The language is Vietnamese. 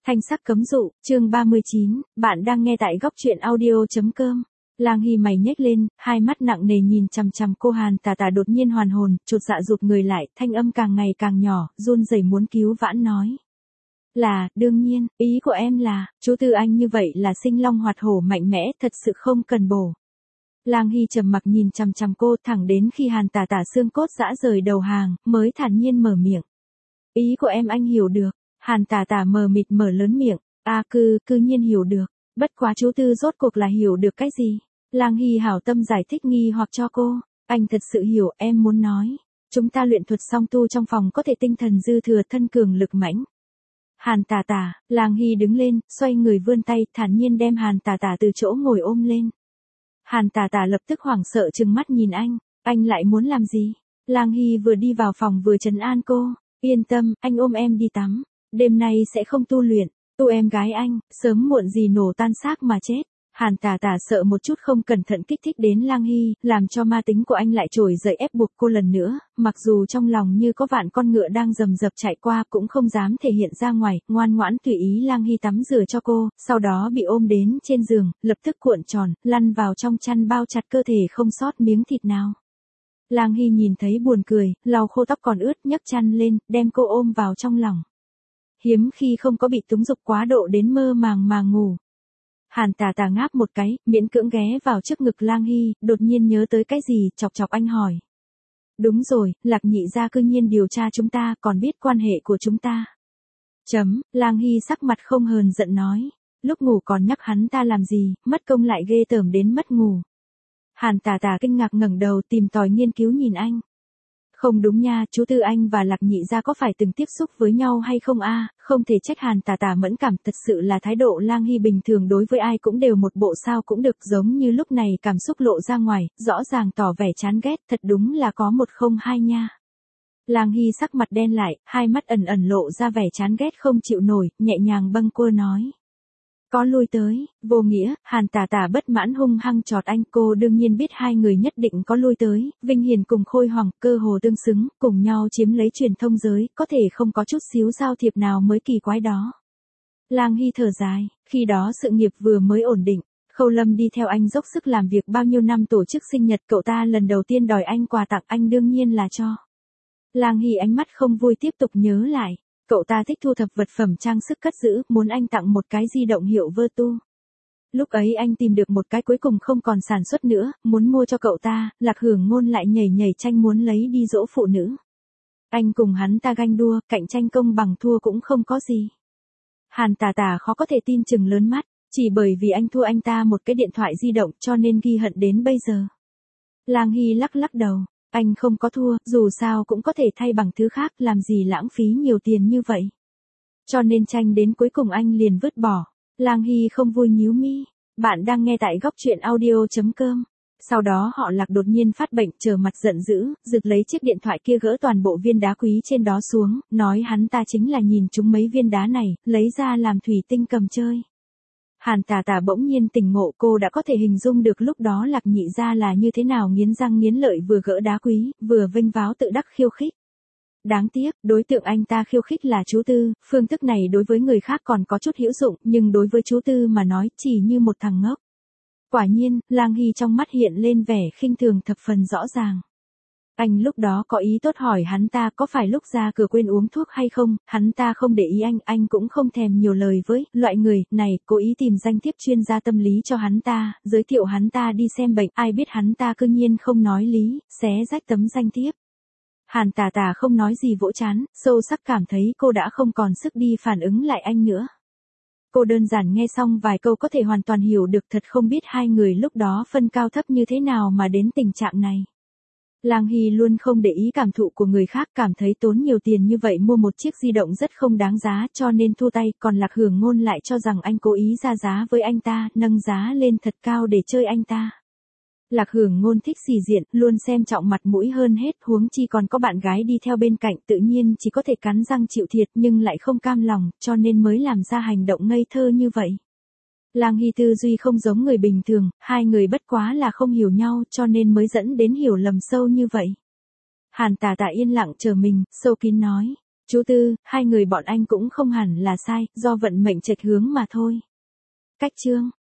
Thanh sắc cấm dụ, chương 39, bạn đang nghe tại góc truyện audio.com. Lang Hy mày nhếch lên, hai mắt nặng nề nhìn chằm chằm cô Hàn Tà Tà đột nhiên hoàn hồn, chột dạ rụt người lại, thanh âm càng ngày càng nhỏ, run rẩy muốn cứu vãn nói. Là, đương nhiên, ý của em là, chú Tư Anh như vậy là sinh long hoạt hổ mạnh mẽ, thật sự không cần bổ. Lang Hy trầm mặc nhìn chằm chằm cô thẳng đến khi Hàn Tà Tà xương cốt giã rời đầu hàng, mới thản nhiên mở miệng. Ý của em anh hiểu được. Hàn Tà Tà mờ mịt mở lớn miệng, cư nhiên hiểu được, bất quá chú Tư rốt cuộc là hiểu được cái gì? Lang Hy hảo tâm giải thích nghi hoặc cho cô, anh thật sự hiểu em muốn nói, chúng ta luyện thuật song tu trong phòng có thể tinh thần dư thừa thân cường lực mãnh. Hàn Tà Tà, Lang Hy đứng lên, xoay người vươn tay, thản nhiên đem Hàn Tà Tà từ chỗ ngồi ôm lên. Hàn Tà Tà lập tức hoảng sợ trừng mắt nhìn anh lại muốn làm gì? Lang Hy vừa đi vào phòng vừa trấn an cô, yên tâm, anh ôm em đi tắm. Đêm nay sẽ không tu luyện, tu em gái anh, sớm muộn gì nổ tan xác mà chết. Hàn Tà Tà sợ một chút không cẩn thận kích thích đến Lang Hy, làm cho ma tính của anh lại trồi dậy ép buộc cô lần nữa, mặc dù trong lòng như có vạn con ngựa đang rầm rập chạy qua cũng không dám thể hiện ra ngoài, ngoan ngoãn tùy ý Lang Hy tắm rửa cho cô, sau đó bị ôm đến trên giường, lập tức cuộn tròn, lăn vào trong chăn bao chặt cơ thể không sót miếng thịt nào. Lang Hy nhìn thấy buồn cười, lau khô tóc còn ướt nhấc chăn lên, đem cô ôm vào trong lòng. Hiếm khi không có bị túng dục quá độ đến mơ màng mà ngủ. Hàn Tà Tà ngáp một cái, miễn cưỡng ghé vào trước ngực Lang Hy, đột nhiên nhớ tới cái gì, chọc chọc anh hỏi. Đúng rồi, Lạc Nhị gia cư nhiên điều tra chúng ta, còn biết quan hệ của chúng ta. Lang Hy sắc mặt không hờn giận nói, lúc ngủ còn nhắc hắn ta làm gì, mất công lại ghê tởm đến mất ngủ. Hàn Tà Tà kinh ngạc ngẩng đầu tìm tòi nghiên cứu nhìn anh. Không đúng nha, chú Tư Anh và Lạc Nhị gia có phải từng tiếp xúc với nhau hay không a? Không thể trách Hàn Tà Tà mẫn cảm, thật sự là thái độ Lang Hy bình thường đối với ai cũng đều một bộ sao cũng được, giống như lúc này cảm xúc lộ ra ngoài, rõ ràng tỏ vẻ chán ghét, thật đúng là có một không hai nha. Lang Hy sắc mặt đen lại, hai mắt ẩn ẩn lộ ra vẻ chán ghét không chịu nổi, nhẹ nhàng bâng quơ nói. Có lui tới, vô nghĩa, Hàn Tà Tà bất mãn hung hăng chọt anh, cô đương nhiên biết hai người nhất định có lui tới, Vinh Hiền cùng Khôi Hoàng, cơ hồ tương xứng, cùng nhau chiếm lấy truyền thông giới, có thể không có chút xíu giao thiệp nào mới kỳ quái đó. Lang Hy thở dài, khi đó sự nghiệp vừa mới ổn định, Khâu Lâm đi theo anh dốc sức làm việc bao nhiêu năm tổ chức sinh nhật cậu ta lần đầu tiên đòi anh quà tặng anh đương nhiên là cho. Lang Hy ánh mắt không vui tiếp tục nhớ lại. Cậu ta thích thu thập vật phẩm trang sức cất giữ, muốn anh tặng một cái di động hiệu Vertu. Lúc ấy anh tìm được một cái cuối cùng không còn sản xuất nữa, muốn mua cho cậu ta, Lạc Hưởng Ngôn lại nhảy tranh muốn lấy đi dỗ phụ nữ. Anh cùng hắn ta ganh đua, cạnh tranh công bằng thua cũng không có gì. Hàn Tà Tà khó có thể tin chừng lớn mắt, chỉ bởi vì anh thua anh ta một cái điện thoại di động cho nên ghi hận đến bây giờ. Lang Hy lắc đầu. Anh không có thua, dù sao cũng có thể thay bằng thứ khác, làm gì lãng phí nhiều tiền như vậy. Cho nên tranh đến cuối cùng anh liền vứt bỏ. Lang Hy không vui nhíu mi. Bạn đang nghe tại góc truyện audio.com. Sau đó họ Lạc đột nhiên phát bệnh, trở mặt giận dữ, giật lấy chiếc điện thoại kia gỡ toàn bộ viên đá quý trên đó xuống, nói hắn ta chính là nhìn chúng mấy viên đá này, lấy ra làm thủy tinh cầm chơi. Hàn Tà Tà bỗng nhiên tỉnh ngộ, cô đã có thể hình dung được lúc đó Lạc Nhị gia là như thế nào, nghiến răng nghiến lợi vừa gỡ đá quý, vừa vênh váo tự đắc khiêu khích. Đáng tiếc, đối tượng anh ta khiêu khích là chú Tư, phương thức này đối với người khác còn có chút hữu dụng, nhưng đối với chú Tư mà nói chỉ như một thằng ngốc. Quả nhiên, Lang Hy trong mắt hiện lên vẻ khinh thường thập phần rõ ràng. Anh lúc đó có ý tốt hỏi hắn ta có phải lúc ra cửa quên uống thuốc hay không, hắn ta không để ý anh cũng không thèm nhiều lời với loại người này, cố ý tìm danh thiếp chuyên gia tâm lý cho hắn ta, giới thiệu hắn ta đi xem bệnh, ai biết hắn ta cư nhiên không nói lý, xé rách tấm danh thiếp. Hàn Tà Tà không nói gì vỗ trán, sâu sắc cảm thấy cô đã không còn sức đi phản ứng lại anh nữa. Cô đơn giản nghe xong vài câu có thể hoàn toàn hiểu được, thật không biết hai người lúc đó phân cao thấp như thế nào mà đến tình trạng này. Lang Hy luôn không để ý cảm thụ của người khác, cảm thấy tốn nhiều tiền như vậy mua một chiếc di động rất không đáng giá cho nên thu tay, còn Lạc Hưởng Ngôn lại cho rằng anh cố ý ra giá với anh ta, nâng giá lên thật cao để chơi anh ta. Lạc Hưởng Ngôn thích xì diện, luôn xem trọng mặt mũi hơn hết, huống chi còn có bạn gái đi theo bên cạnh, tự nhiên chỉ có thể cắn răng chịu thiệt nhưng lại không cam lòng, cho nên mới làm ra hành động ngây thơ như vậy. Lang Hy tư duy không giống người bình thường, hai người bất quá là không hiểu nhau cho nên mới dẫn đến hiểu lầm sâu như vậy. Hàn Tà Tà yên lặng chờ mình, sâu kín nói. Chú Tư, hai người bọn anh cũng không hẳn là sai, do vận mệnh chệch hướng mà thôi. Cách chương